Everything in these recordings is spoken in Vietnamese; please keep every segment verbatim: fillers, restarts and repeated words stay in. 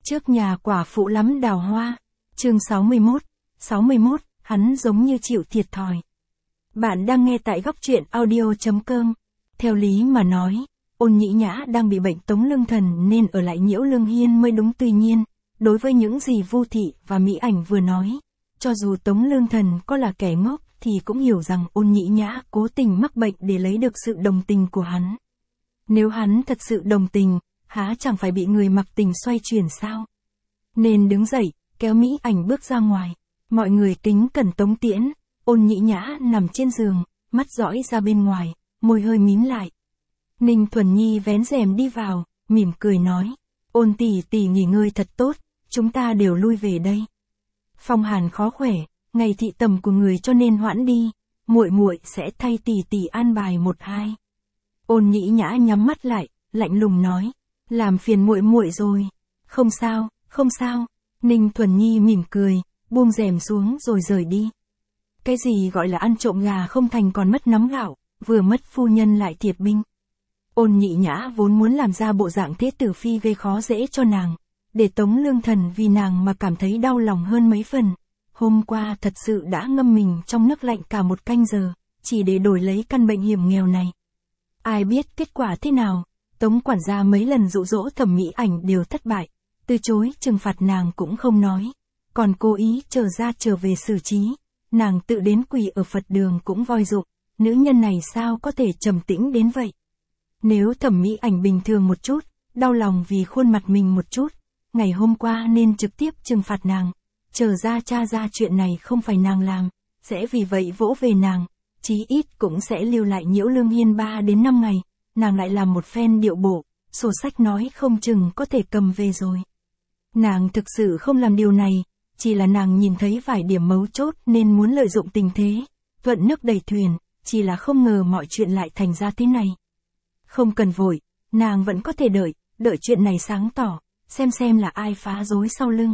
trước nhà quả phụ lắm đào hoa. Chương sáu mươi mốt. sáu mươi mốt, hắn giống như chịu thiệt thòi. Bạn đang nghe tại góc truyện audio chấm com. Theo lý mà nói, Ôn Nhĩ Nhã đang bị bệnh tống lương thần nên ở lại Nhiễu Lương Hiên mới đúng, tuy nhiên, đối với những gì Vu Thị và Mỹ Ảnh vừa nói, cho dù Tống Lương Thần có là kẻ ngốc thì cũng hiểu rằng Ôn Nhĩ Nhã cố tình mắc bệnh để lấy được sự đồng tình của hắn. Nếu hắn thật sự đồng tình, há chẳng phải bị người mặc tình xoay chuyển sao? Nên đứng dậy, kéo Mỹ Ảnh bước ra ngoài. Mọi người kính cẩn tống tiễn. Ôn Nhĩ Nhã nằm trên giường, mắt dõi ra bên ngoài, môi hơi mím lại. Ninh Thuần Nhi vén rèm đi vào, mỉm cười nói: Ôn tỷ tỷ nghỉ ngơi thật tốt, chúng ta đều lui về đây. Phong hàn khó khỏe, ngày thị tầm của người cho nên hoãn đi, muội muội sẽ thay tỷ tỷ an bài một hai. Ôn Nhĩ Nhã nhắm mắt lại, lạnh lùng nói: làm phiền muội muội rồi. Không sao, không sao. Ninh Thuần Nhi mỉm cười, buông rèm xuống rồi rời đi. Cái gì gọi là ăn trộm gà không thành còn mất nắm gạo, vừa mất phu nhân lại thiệt binh. Ôn Nhĩ Nhã vốn muốn làm ra bộ dạng thế tử phi gây khó dễ cho nàng, để Tống Lương Thần vì nàng mà cảm thấy đau lòng hơn mấy phần. Hôm qua thật sự đã ngâm mình trong nước lạnh cả một canh giờ, chỉ để đổi lấy căn bệnh hiểm nghèo này. Ai biết kết quả thế nào, Tống quản gia mấy lần dụ dỗ Thẩm Mỹ Ảnh đều thất bại, từ chối trừng phạt nàng cũng không nói, còn cố ý chờ ra trở về xử trí. Nàng tự đến quỳ ở Phật đường cũng voi dụng, nữ nhân này sao có thể trầm tĩnh đến vậy. Nếu Thẩm Mỹ Ảnh bình thường một chút, đau lòng vì khuôn mặt mình một chút, ngày hôm qua nên trực tiếp trừng phạt nàng, chờ ra tra ra chuyện này không phải nàng làm, sẽ vì vậy vỗ về nàng, chí ít cũng sẽ lưu lại Nhiễu Lương Hiên ba đến năm ngày, nàng lại làm một phen điệu bộ, sổ sách nói không chừng có thể cầm về rồi. Nàng thực sự không làm điều này, chỉ là nàng nhìn thấy vài điểm mấu chốt nên muốn lợi dụng tình thế, thuận nước đẩy thuyền, chỉ là không ngờ mọi chuyện lại thành ra thế này. Không cần vội, nàng vẫn có thể đợi, đợi chuyện này sáng tỏ, xem xem là ai phá rối sau lưng.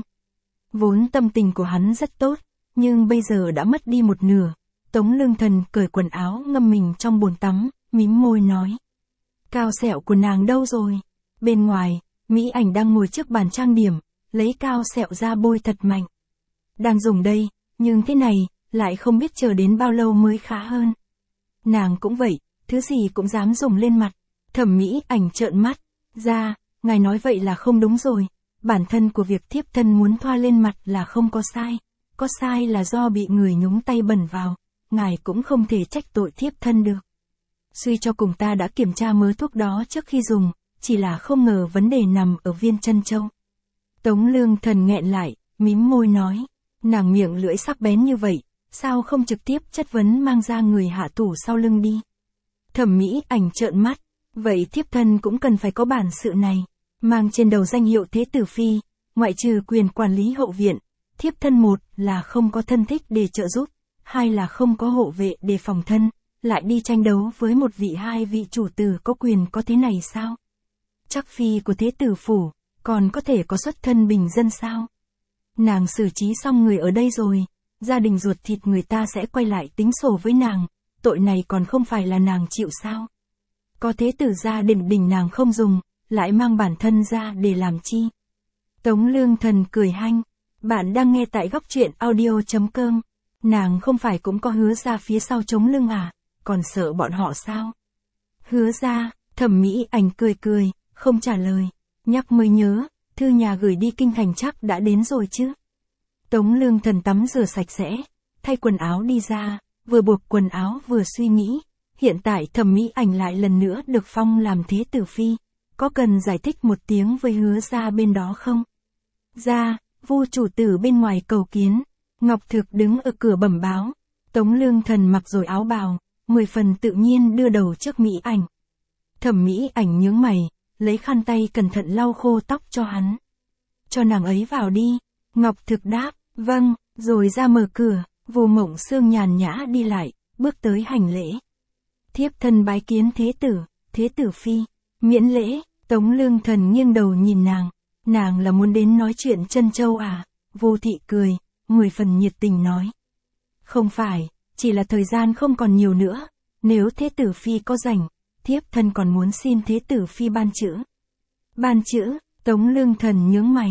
Vốn tâm tình của hắn rất tốt, nhưng bây giờ đã mất đi một nửa. Tống Lương Thần cởi quần áo ngâm mình trong bồn tắm, mím môi nói: cao sẹo của nàng đâu rồi? Bên ngoài, Mỹ Ảnh đang ngồi trước bàn trang điểm, lấy cao sẹo ra bôi thật mạnh. Đang dùng đây, nhưng thế này, lại không biết chờ đến bao lâu mới khá hơn. Nàng cũng vậy, thứ gì cũng dám dùng lên mặt. Thẩm Mỹ Ảnh trợn mắt ra: ngài nói vậy là không đúng rồi, bản thân của việc thiếp thân muốn thoa lên mặt là không có sai, có sai là do bị người nhúng tay bẩn vào, ngài cũng không thể trách tội thiếp thân được. Suy cho cùng ta đã kiểm tra mớ thuốc đó trước khi dùng, chỉ là không ngờ vấn đề nằm ở viên chân châu. Tống Lương Thần nghẹn lại, mím môi nói: nàng miệng lưỡi sắc bén như vậy, sao không trực tiếp chất vấn mang ra người hạ thủ sau lưng đi. Thẩm Mỹ Ảnh trợn mắt: vậy thiếp thân cũng cần phải có bản sự này, mang trên đầu danh hiệu thế tử phi, ngoại trừ quyền quản lý hậu viện, thiếp thân một là không có thân thích để trợ giúp, hai là không có hộ vệ để phòng thân, lại đi tranh đấu với một vị hai vị chủ tử có quyền có thế này sao? Chắc phi của thế tử phủ, còn có thể có xuất thân bình dân sao? Nàng xử trí xong người ở đây rồi, gia đình ruột thịt người ta sẽ quay lại tính sổ với nàng, tội này còn không phải là nàng chịu sao? Có thế tử gia đình đình nàng không dùng, lại mang bản thân ra để làm chi? Tống Lương Thần cười hanh: bạn đang nghe tại góc truyện audio chấm com. Nàng không phải cũng có Hứa Gia phía sau chống lưng à, còn sợ bọn họ sao? Hứa Gia, Thẩm Mỹ Ảnh cười cười, không trả lời. Nhắc mới nhớ, thư nhà gửi đi kinh thành chắc đã đến rồi chứ? Tống Lương Thần tắm rửa sạch sẽ, thay quần áo đi ra, vừa buộc quần áo vừa suy nghĩ, hiện tại Thẩm Mỹ Ảnh lại lần nữa được phong làm thế tử phi, có cần giải thích một tiếng với Hứa Gia bên đó không? Gia, Vu chủ tử bên ngoài cầu kiến. Ngọc Thực đứng ở cửa bẩm báo. Tống Lương Thần mặc rồi áo bào, mười phần tự nhiên đưa đầu trước Mỹ Ảnh. Thẩm Mỹ Ảnh nhướng mày, lấy khăn tay cẩn thận lau khô tóc cho hắn. Cho nàng ấy vào đi. Ngọc Thực đáp: vâng, rồi ra mở cửa. Vu Mộng Sương nhàn nhã đi lại, bước tới hành lễ. Thiếp thân bái kiến thế tử, thế tử phi. Miễn lễ. Tống Lương Thần nghiêng đầu nhìn nàng. Nàng là muốn đến nói chuyện chân châu à? Vu Thị cười, mười phần nhiệt tình nói: không phải, chỉ là thời gian không còn nhiều nữa, nếu thế tử phi có rảnh, thiếp thân còn muốn xin thế tử phi ban chữ. Ban chữ? Tống Lương Thần nhướng mày.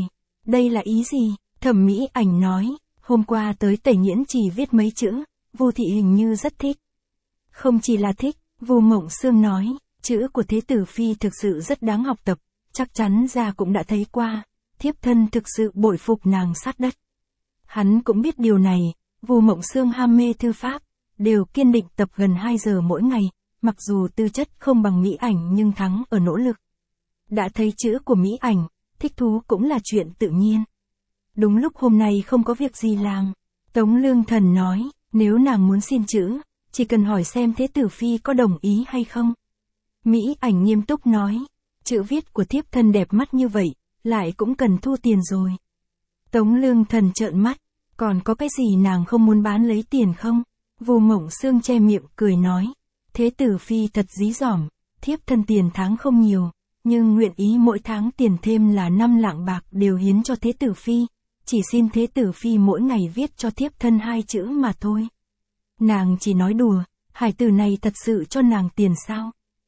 Đây là ý gì? Thẩm Mỹ Ảnh nói, hôm qua tới Tẩy Nghiễn chỉ viết mấy chữ, Vu thị hình như rất thích. Không chỉ là thích, Vu Mộng Sương nói, chữ của Thế Tử Phi thực sự rất đáng học tập, chắc chắn gia cũng đã thấy qua, thiếp thân thực sự bội phục nàng sát đất. Hắn cũng biết điều này, Vu Mộng Sương ham mê thư pháp, đều kiên định tập gần hai giờ mỗi ngày, mặc dù tư chất không bằng Mỹ Ảnh nhưng thắng ở nỗ lực. Đã thấy chữ của Mỹ Ảnh, thích thú cũng là chuyện tự nhiên. Đúng lúc hôm nay không có việc gì làm, Tống Lương Thần nói, nếu nàng muốn xin chữ, chỉ cần hỏi xem Thế Tử Phi có đồng ý hay không. Mỹ Ảnh nghiêm túc nói, chữ viết của thiếp thân đẹp mắt như vậy, lại cũng cần thu tiền rồi. Tống Lương Thần trợn mắt, còn có cái gì nàng không muốn bán lấy tiền không? Vu Mộng Sương che miệng cười nói, Thế Tử Phi thật dí dỏm, thiếp thân tiền tháng không nhiều, nhưng nguyện ý mỗi tháng tiền thêm là năm lạng bạc đều hiến cho Thế Tử Phi, chỉ xin Thế Tử Phi mỗi ngày viết cho thiếp thân hai chữ mà thôi. Nàng chỉ nói đùa, hải tử này thật sự cho nàng tiền sao?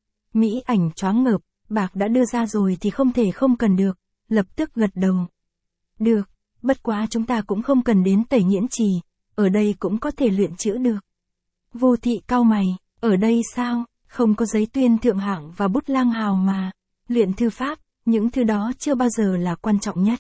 Mỹ Ảnh choáng ngợp, bạc đã đưa ra rồi thì không thể không cần được, lập tức gật đầu. Được, bất quá chúng ta cũng không cần đến Tẩy Nghiễn Trì, ở đây cũng có thể luyện chữ được. Vu thị cau mày, ở đây sao, không có giấy tuyên thượng hạng và bút lang hào mà, luyện thư pháp, những thứ đó chưa bao giờ là quan trọng nhất.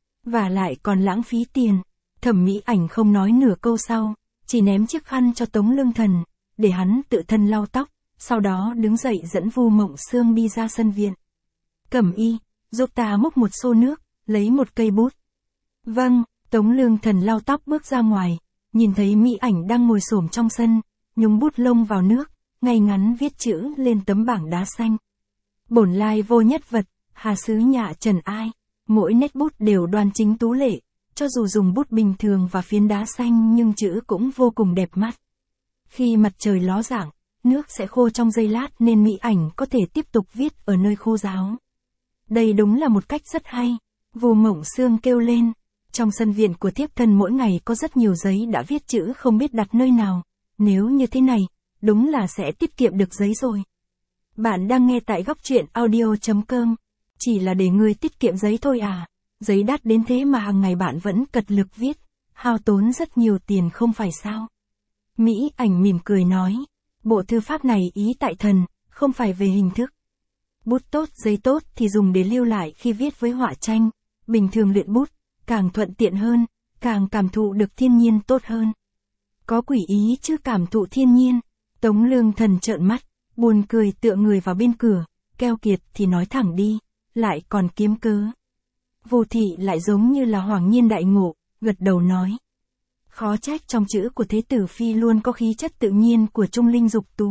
Và lại còn lãng phí tiền. Thẩm Mỹ Ảnh không nói nửa câu sau, chỉ ném chiếc khăn cho Tống Lương Thần, để hắn tự thân lau tóc, sau đó đứng dậy dẫn Vu Mộng Sương đi ra sân viện. Cẩm Y, giúp ta múc một xô nước, lấy một cây bút. Vâng, Tống Lương Thần lau tóc bước ra ngoài, nhìn thấy Mỹ Ảnh đang ngồi xổm trong sân, nhúng bút lông vào nước, ngay ngắn viết chữ lên tấm bảng đá xanh. Bổn lai vô nhất vật, hà xứ nhạ trần ai, mỗi nét bút đều đoan chính tú lệ, cho dù dùng bút bình thường và phiến đá xanh nhưng chữ cũng vô cùng đẹp mắt. Khi mặt trời ló dạng, nước sẽ khô trong giây lát nên Mỹ Ảnh có thể tiếp tục viết ở nơi khô ráo. Đây đúng là một cách rất hay, Vu Mộng Sương kêu lên. Trong sân viện của thiếp thân mỗi ngày có rất nhiều giấy đã viết chữ không biết đặt nơi nào, nếu như thế này, đúng là sẽ tiết kiệm được giấy rồi. Bạn đang nghe tại góc truyện audio chấm com, chỉ là để người tiết kiệm giấy thôi à, giấy đắt đến thế mà hàng ngày bạn vẫn cật lực viết, hao tốn rất nhiều tiền không phải sao. Mỹ Ảnh mỉm cười nói, bộ thư pháp này ý tại thần, không phải về hình thức. Bút tốt, giấy tốt thì dùng để lưu lại khi viết với họa tranh, bình thường luyện bút, càng thuận tiện hơn, càng cảm thụ được thiên nhiên tốt hơn. Có quỷ ý chứ cảm thụ thiên nhiên. Tống Lương Thần trợn mắt, buồn cười tựa người vào bên cửa, keo kiệt thì nói thẳng đi, lại còn kiếm cớ. Vu thị lại giống như là hoàng nhiên đại ngộ, gật đầu nói. Khó trách trong chữ của Thế Tử Phi luôn có khí chất tự nhiên của Trung Linh Dục Tú.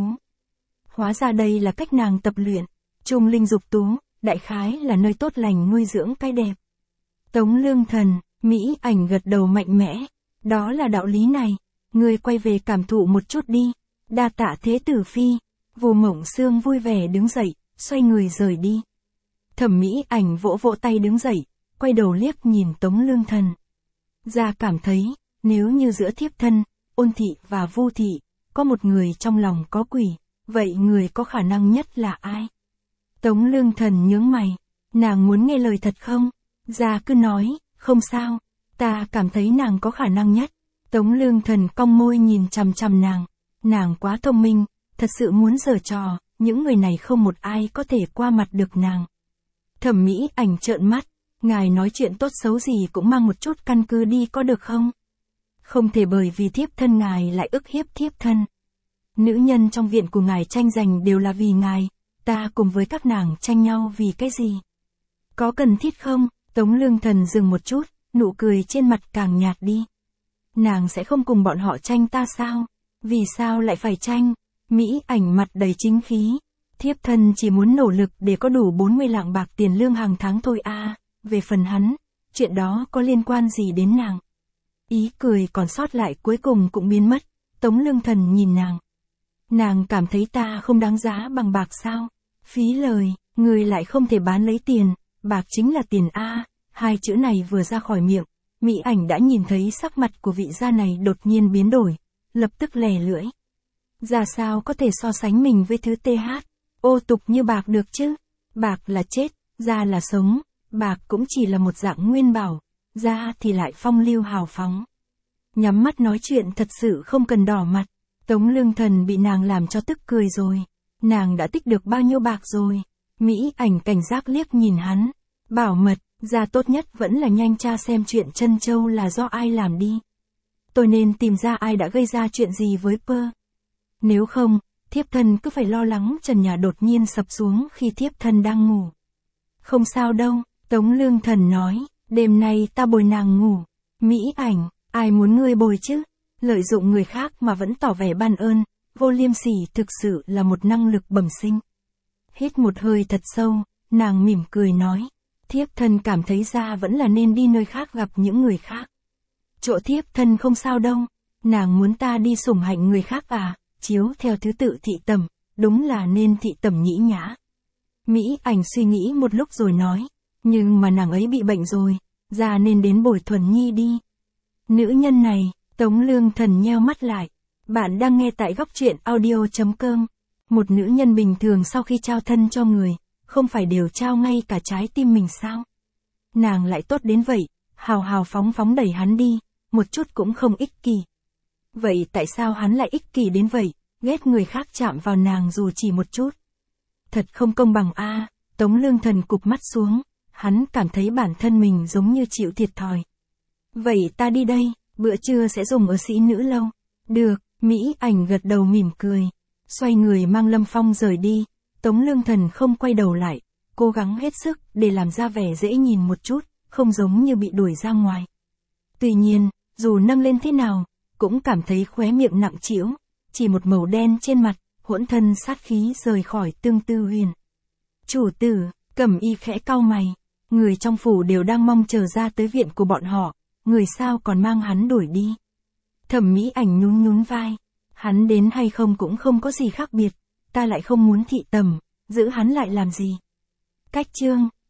Hóa ra đây là cách nàng tập luyện. Trung Linh Dục Tú, đại khái là nơi tốt lành nuôi dưỡng cái đẹp. Tống Lương Thần, Mỹ Ảnh gật đầu mạnh mẽ. Đó là đạo lý này. Ngươi quay về cảm thụ một chút đi. Đa tạ Thế Tử Phi. Vu Mộng Sương vui vẻ đứng dậy, xoay người rời đi. Thẩm Mỹ Ảnh vỗ vỗ tay đứng dậy, quay đầu liếc nhìn Tống Lương Thần. Gia cảm thấy, nếu như giữa thiếp thân, Ôn thị và Vu thị, có một người trong lòng có quỷ, vậy người có khả năng nhất là ai? Tống Lương Thần nhướng mày, nàng muốn nghe lời thật không? Gia cứ nói, không sao, ta cảm thấy nàng có khả năng nhất. Tống Lương Thần cong môi nhìn chằm chằm nàng, nàng quá thông minh, thật sự muốn giở trò, những người này không một ai có thể qua mặt được nàng. Thẩm Mỹ Ảnh trợn mắt, ngài nói chuyện tốt xấu gì cũng mang một chút căn cứ đi có được không? Không thể bởi vì thiếp thân ngài lại ức hiếp thiếp thân. Nữ nhân trong viện của ngài tranh giành đều là vì ngài, ta cùng với các nàng tranh nhau vì cái gì? Có cần thiết không? Tống Lương Thần dừng một chút, nụ cười trên mặt càng nhạt đi. Nàng sẽ không cùng bọn họ tranh ta sao? Vì sao lại phải tranh? Mỹ Ảnh mặt đầy chính khí. Thiếp thân chỉ muốn nỗ lực để có đủ bốn mươi lạng bạc tiền lương hàng tháng thôi à, về phần hắn, chuyện đó có liên quan gì đến nàng? Ý cười còn sót lại cuối cùng cũng biến mất, Tống Lương Thần nhìn nàng. Nàng cảm thấy ta không đáng giá bằng bạc sao? Phí lời, người lại không thể bán lấy tiền, bạc chính là tiền a. Hai chữ này vừa ra khỏi miệng, Mỹ Ảnh đã nhìn thấy sắc mặt của vị gia này đột nhiên biến đổi, lập tức lè lưỡi. Gia sao có thể so sánh mình với thứ th, ô tục như bạc được chứ? Bạc là chết, gia là sống, bạc cũng chỉ là một dạng nguyên bảo, ra thì lại phong lưu hào phóng. Nhắm mắt nói chuyện thật sự không cần đỏ mặt. Tống Lương Thần bị nàng làm cho tức cười rồi. Nàng đã tích được bao nhiêu bạc rồi. Mỹ Ảnh cảnh giác liếc nhìn hắn. Bảo mật, ra tốt nhất vẫn là nhanh tra xem chuyện Trân Châu là do ai làm đi. Tôi nên tìm ra ai đã gây ra chuyện gì với Pơ. Nếu không, thiếp thân cứ phải lo lắng trần nhà đột nhiên sập xuống khi thiếp thân đang ngủ. Không sao đâu, Tống Lương Thần nói, đêm nay ta bồi nàng ngủ. Mỹ Ảnh, ai muốn ngươi bồi chứ? Lợi dụng người khác mà vẫn tỏ vẻ ban ơn, vô liêm sỉ thực sự là một năng lực bẩm sinh. Hít một hơi thật sâu, nàng mỉm cười nói, thiếp thân cảm thấy ra vẫn là nên đi nơi khác gặp những người khác. Chỗ thiếp thân không sao đâu, nàng muốn ta đi sủng hạnh người khác à, chiếu theo thứ tự thị tẩm, đúng là nên thị tẩm nhĩ nhã. Mỹ Ảnh suy nghĩ một lúc rồi nói, nhưng mà nàng ấy bị bệnh rồi, ra nên đến bồi Thuần Nhi đi. Nữ nhân này, Tống Lương Thần nheo mắt lại. Bạn đang nghe tại góc truyện audio chấm com. Một nữ nhân bình thường sau khi trao thân cho người, không phải đều trao ngay cả trái tim mình sao? Nàng lại tốt đến vậy, hào hào phóng phóng đẩy hắn đi, một chút cũng không ích kỷ. Vậy tại sao hắn lại ích kỷ đến vậy, ghét người khác chạm vào nàng dù chỉ một chút? Thật không công bằng a. À, Tống Lương Thần cụp mắt xuống, hắn cảm thấy bản thân mình giống như chịu thiệt thòi. Vậy ta đi đây, bữa trưa sẽ dùng ở Sĩ Nữ Lâu. Được, Mỹ Ảnh gật đầu mỉm cười. Xoay người mang Lâm Phong rời đi, Tống Lương Thần không quay đầu lại, cố gắng hết sức để làm ra vẻ dễ nhìn một chút, không giống như bị đuổi ra ngoài. Tuy nhiên, dù nâng lên thế nào, cũng cảm thấy khóe miệng nặng trĩu, chỉ một màu đen trên mặt, hỗn thân sát khí rời khỏi Tương Tư Huyền. Chủ tử, Cẩm Y khẽ cau mày, người trong phủ đều đang mong chờ ra tới viện của bọn họ, người sao còn mang hắn đuổi đi. Thẩm Mỹ Ảnh nhún nhún vai, hắn đến hay không cũng không có gì khác biệt, ta lại không muốn thị tẩm, giữ hắn lại làm gì. Cách chương